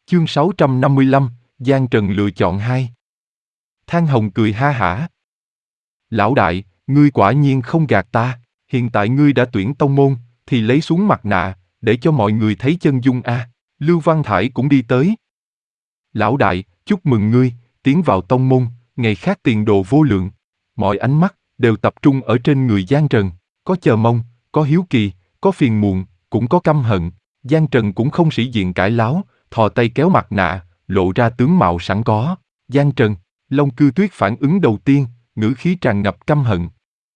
Chương 655, Giang Trần lựa chọn hai. Thang Hồng cười ha hả. Lão đại, ngươi quả nhiên không gạt ta, hiện tại ngươi đã tuyển tông môn, thì lấy xuống mặt nạ, để cho mọi người thấy chân dung a. Lưu Văn Thải cũng đi tới. Lão đại, chúc mừng ngươi, tiến vào tông môn, ngày khác tiền đồ vô lượng. Mọi ánh mắt đều tập trung ở trên người Giang Trần, có chờ mong, có hiếu kỳ, có phiền muộn, cũng có căm hận. Giang Trần cũng không sĩ diện cãi láo, thò tay kéo mặt nạ, lộ ra tướng mạo sẵn có. Giang Trần, Long Cư Tuyết phản ứng đầu tiên, ngữ khí tràn ngập căm hận.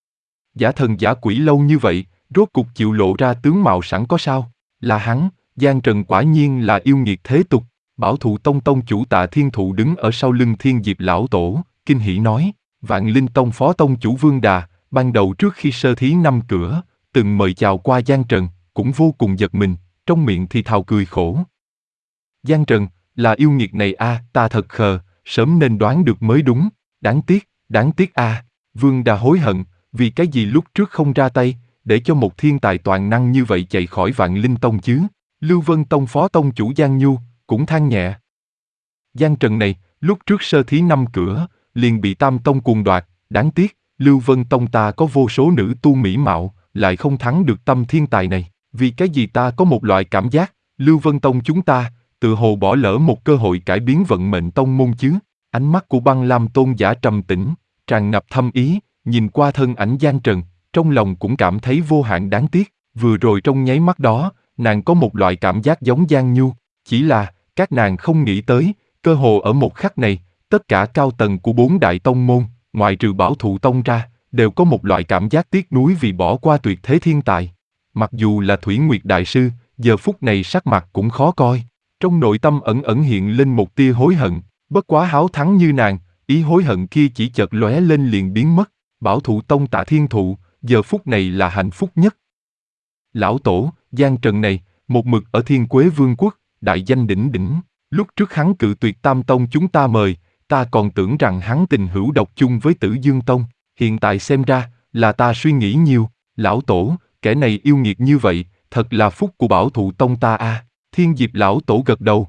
Giả thần giả quỷ lâu như vậy, rốt cục chịu lộ ra tướng mạo sẵn có sao? Là hắn, Giang Trần quả nhiên là yêu nghiệt thế tục. Bảo Thụ Tông tông chủ Tạ Thiên Thụ đứng ở sau lưng Thiên Diệp lão tổ, kinh hỉ nói, Vạn Linh Tông phó tông chủ Vương Đà, ban đầu trước khi sơ thí năm cửa, từng mời chào qua Giang Trần, cũng vô cùng giật mình, trong miệng thì thào cười khổ. Giang Trần, là yêu nghiệt này a, ta thật khờ, sớm nên đoán được mới đúng, đáng tiếc a. Vương Đà hối hận, vì cái gì lúc trước không ra tay, để cho một thiên tài toàn năng như vậy chạy khỏi Vạn Linh Tông chứ. Lưu Vân Tông phó tông chủ Giang Nhu cũng than nhẹ. Giang Trần này, lúc trước sơ thí năm cửa, liền bị Tam Tông cuồng đoạt, đáng tiếc, Lưu Vân Tông ta có vô số nữ tu mỹ mạo, lại không thắng được tâm thiên tài này. Vì cái gì ta có một loại cảm giác, Lưu Vân Tông chúng ta, tự hồ bỏ lỡ một cơ hội cải biến vận mệnh tông môn chứ. Ánh mắt của Băng Lam tôn giả trầm tĩnh, tràn ngập thâm ý, nhìn qua thân ảnh Giang Trần, trong lòng cũng cảm thấy vô hạn đáng tiếc. Vừa rồi trong nháy mắt đó, nàng có một loại cảm giác giống Giang Nhu, chỉ là, các nàng không nghĩ tới, cơ hồ ở một khắc này, tất cả cao tầng của bốn đại tông môn, ngoại trừ Bảo Thụ Tông ra, đều có một loại cảm giác tiếc nuối vì bỏ qua tuyệt thế thiên tài. Mặc dù là Thủy Nguyệt Đại Sư, giờ phút này sắc mặt cũng khó coi, trong nội tâm ẩn ẩn hiện lên một tia hối hận, bất quá háo thắng như nàng, ý hối hận kia chỉ chợt lóe lên liền biến mất. Bảo Thụ Tông Tạ Thiên Thụ, giờ phút này là hạnh phúc nhất. Lão tổ, Giang Trần này, một mực ở Thiên Quế Vương quốc, đại danh đỉnh đỉnh. Lúc trước hắn cự tuyệt Tam Tông chúng ta mời, ta còn tưởng rằng hắn tình hữu độc chung với Tử Dương Tông. Hiện tại xem ra, là ta suy nghĩ nhiều. Lão tổ, kẻ này yêu nghiệt như vậy, thật là phúc của Bảo Thụ Tông ta a. Thiên Diệp lão tổ gật đầu.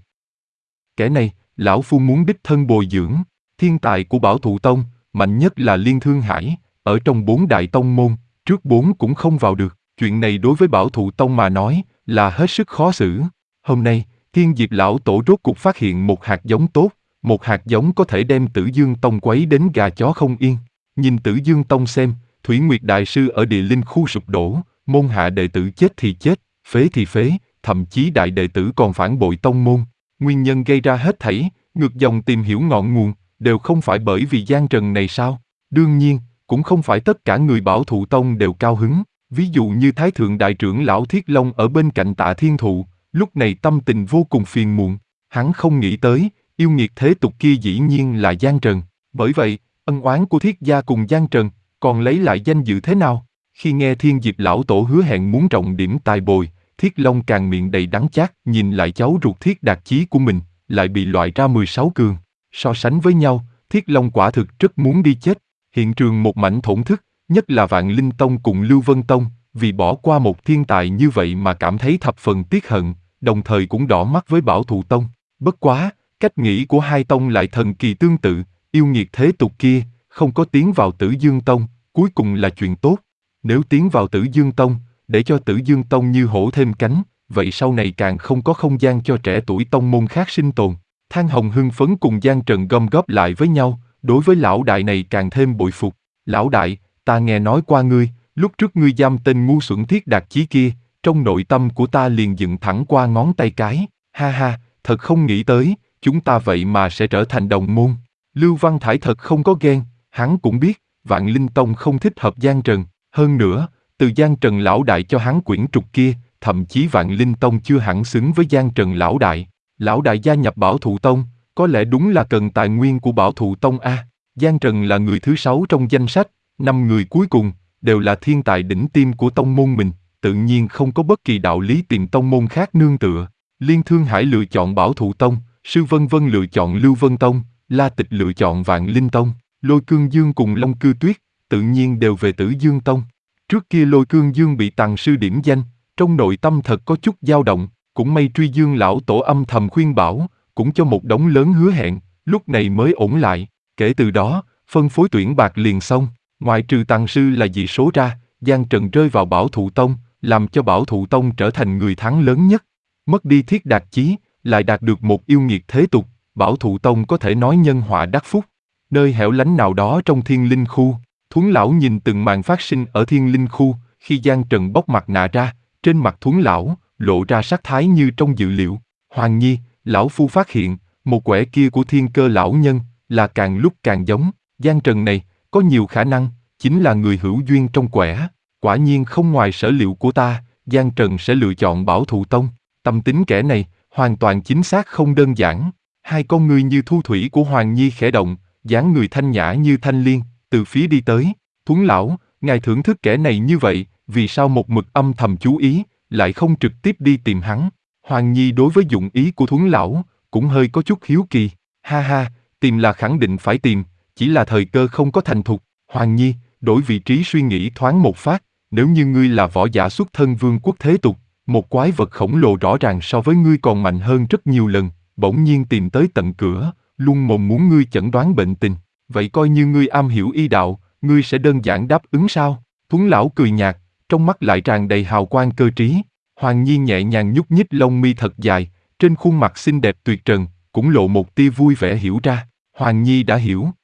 Kẻ này, lão phu muốn đích thân bồi dưỡng. Thiên tài của Bảo Thụ Tông, mạnh nhất là Liên Thương Hải, ở trong bốn đại tông môn, trước bốn cũng không vào được. Chuyện này đối với Bảo Thụ Tông mà nói, là hết sức khó xử. Hôm nay, Thiên Diệp lão tổ rốt cuộc phát hiện một hạt giống tốt, một hạt giống có thể đem Tử Dương Tông quấy đến gà chó không yên. Nhìn Tử Dương Tông xem, Thủy Nguyệt Đại Sư ở địa linh khu sụp đổ, môn hạ đệ tử chết thì chết, phế thì phế, thậm chí đại đệ tử còn phản bội tông môn. Nguyên nhân gây ra hết thảy, ngược dòng tìm hiểu ngọn nguồn, đều không phải bởi vì Giang Trần này sao? Đương nhiên, cũng không phải tất cả người Bảo Thụ Tông đều cao hứng. Ví dụ như Thái Thượng Đại trưởng lão Thiết Long ở bên cạnh Tạ Thiên Thụ, lúc này tâm tình vô cùng phiền muộn. Hắn không nghĩ tới, yêu nghiệt thế tục kia dĩ nhiên là Giang Trần. Bởi vậy, ân oán của Thiết gia cùng Giang Trần, còn lấy lại danh dự thế nào? Khi nghe Thiên Diệp lão tổ hứa hẹn muốn trọng điểm tài bồi, Thiết Long càng miệng đầy đắng chát, nhìn lại cháu ruột Thiết Đạt Chí của mình, lại bị loại ra 16 cường. So sánh với nhau, Thiết Long quả thực rất muốn đi chết. Hiện trường một mảnh thổn thức, nhất là Vạn Linh Tông cùng Lưu Vân Tông, vì bỏ qua một thiên tài như vậy mà cảm thấy thập phần tiếc hận, đồng thời cũng đỏ mắt với Bảo Thụ Tông. Bất quá, cách nghĩ của hai tông lại thần kỳ tương tự, yêu nghiệt thế tục kia, không có tiến vào Tử Dương Tông, cuối cùng là chuyện tốt. Nếu tiến vào Tử Dương Tông, để cho Tử Dương Tông như hổ thêm cánh, vậy sau này càng không có không gian cho trẻ tuổi tông môn khác sinh tồn. Thang Hồng hưng phấn cùng Giang Trần gom góp lại với nhau, đối với lão đại này càng thêm bội phục. Lão đại, ta nghe nói qua ngươi, lúc trước ngươi giam tên ngu xuẩn Thiết Đạt Chí kia, trong nội tâm của ta liền dựng thẳng qua ngón tay cái. Ha ha, thật không nghĩ tới, chúng ta vậy mà sẽ trở thành đồng môn. Lưu Văn Thải thật không có ghen, hắn cũng biết, Vạn Linh Tông không thích hợp Giang Trần. Hơn nữa, từ Giang Trần lão đại cho hắn quyển trục kia, thậm chí Vạn Linh Tông chưa hẳn xứng với Giang Trần lão đại. Lão đại gia nhập Bảo Thụ Tông, có lẽ đúng là cần tài nguyên của Bảo Thụ Tông a. Giang Trần là người thứ 6 trong danh sách, 5 người cuối cùng, đều là thiên tài đỉnh tiêm của tông môn mình, tự nhiên không có bất kỳ đạo lý tìm tông môn khác nương tựa. Liên Thương Hải lựa chọn Bảo Thụ Tông, Sư Vân Vân lựa chọn Lưu Vân Tông, La Tịch lựa chọn Vạn Linh Tông, Lôi Cương Dương cùng Long Cư Tuyết, tự nhiên đều về Tử Dương Tông. Trước kia Lôi Cương Dương bị Tằng sư điểm danh, trong nội tâm thật có chút dao động, cũng may Truy Dương lão tổ âm thầm khuyên bảo, cũng cho một đống lớn hứa hẹn, lúc này mới ổn lại. Kể từ đó, phân phối tuyển bạc liền xong, ngoại trừ Tằng Sư là dị số ra, Giang Trần rơi vào Bảo Thụ Tông, làm cho Bảo Thụ Tông trở thành người thắng lớn nhất. Mất đi Thiết Đạt Chí, lại đạt được một yêu nghiệt thế tục, Bảo Thụ Tông có thể nói nhân họa đắc phúc. Nơi hẻo lánh nào đó trong Thiên Linh Khu, Thuấn Lão nhìn từng màn phát sinh ở Thiên Linh Khu, khi Giang Trần bóc mặt nạ ra, trên mặt Thuấn Lão lộ ra sắc thái như trong dự liệu. Hoàng Nhi, lão phu phát hiện, một quẻ kia của Thiên Cơ lão nhân là càng lúc càng giống Giang Trần này, có nhiều khả năng chính là người hữu duyên trong quẻ. Quả nhiên không ngoài sở liệu của ta, Giang Trần sẽ lựa chọn Bảo Thụ Tông. Tâm tính kẻ này hoàn toàn chính xác không đơn giản. Hai con người như thu thủy của Hoàng Nhi khẽ động, dáng người thanh nhã như thanh liên, từ phía đi tới. Thuấn Lão, ngài thưởng thức kẻ này như vậy, vì sao một mực âm thầm chú ý, lại không trực tiếp đi tìm hắn? Hoàng Nhi đối với dụng ý của Thuấn Lão cũng hơi có chút hiếu kỳ. Ha ha, tìm là khẳng định phải tìm, chỉ là thời cơ không có thành thục. Hoàng Nhi, đổi vị trí suy nghĩ thoáng một phát, nếu như ngươi là võ giả xuất thân vương quốc thế tục, một quái vật khổng lồ rõ ràng so với ngươi còn mạnh hơn rất nhiều lần, bỗng nhiên tìm tới tận cửa, luôn mồm muốn ngươi chẩn đoán bệnh tình, vậy coi như ngươi am hiểu y đạo, ngươi sẽ đơn giản đáp ứng sao? Thuấn Lão cười nhạt, trong mắt lại tràn đầy hào quang cơ trí. Hoàng Nhi nhẹ nhàng nhúc nhích lông mi thật dài, trên khuôn mặt xinh đẹp tuyệt trần, cũng lộ một tia vui vẻ hiểu ra. Hoàng Nhi đã hiểu.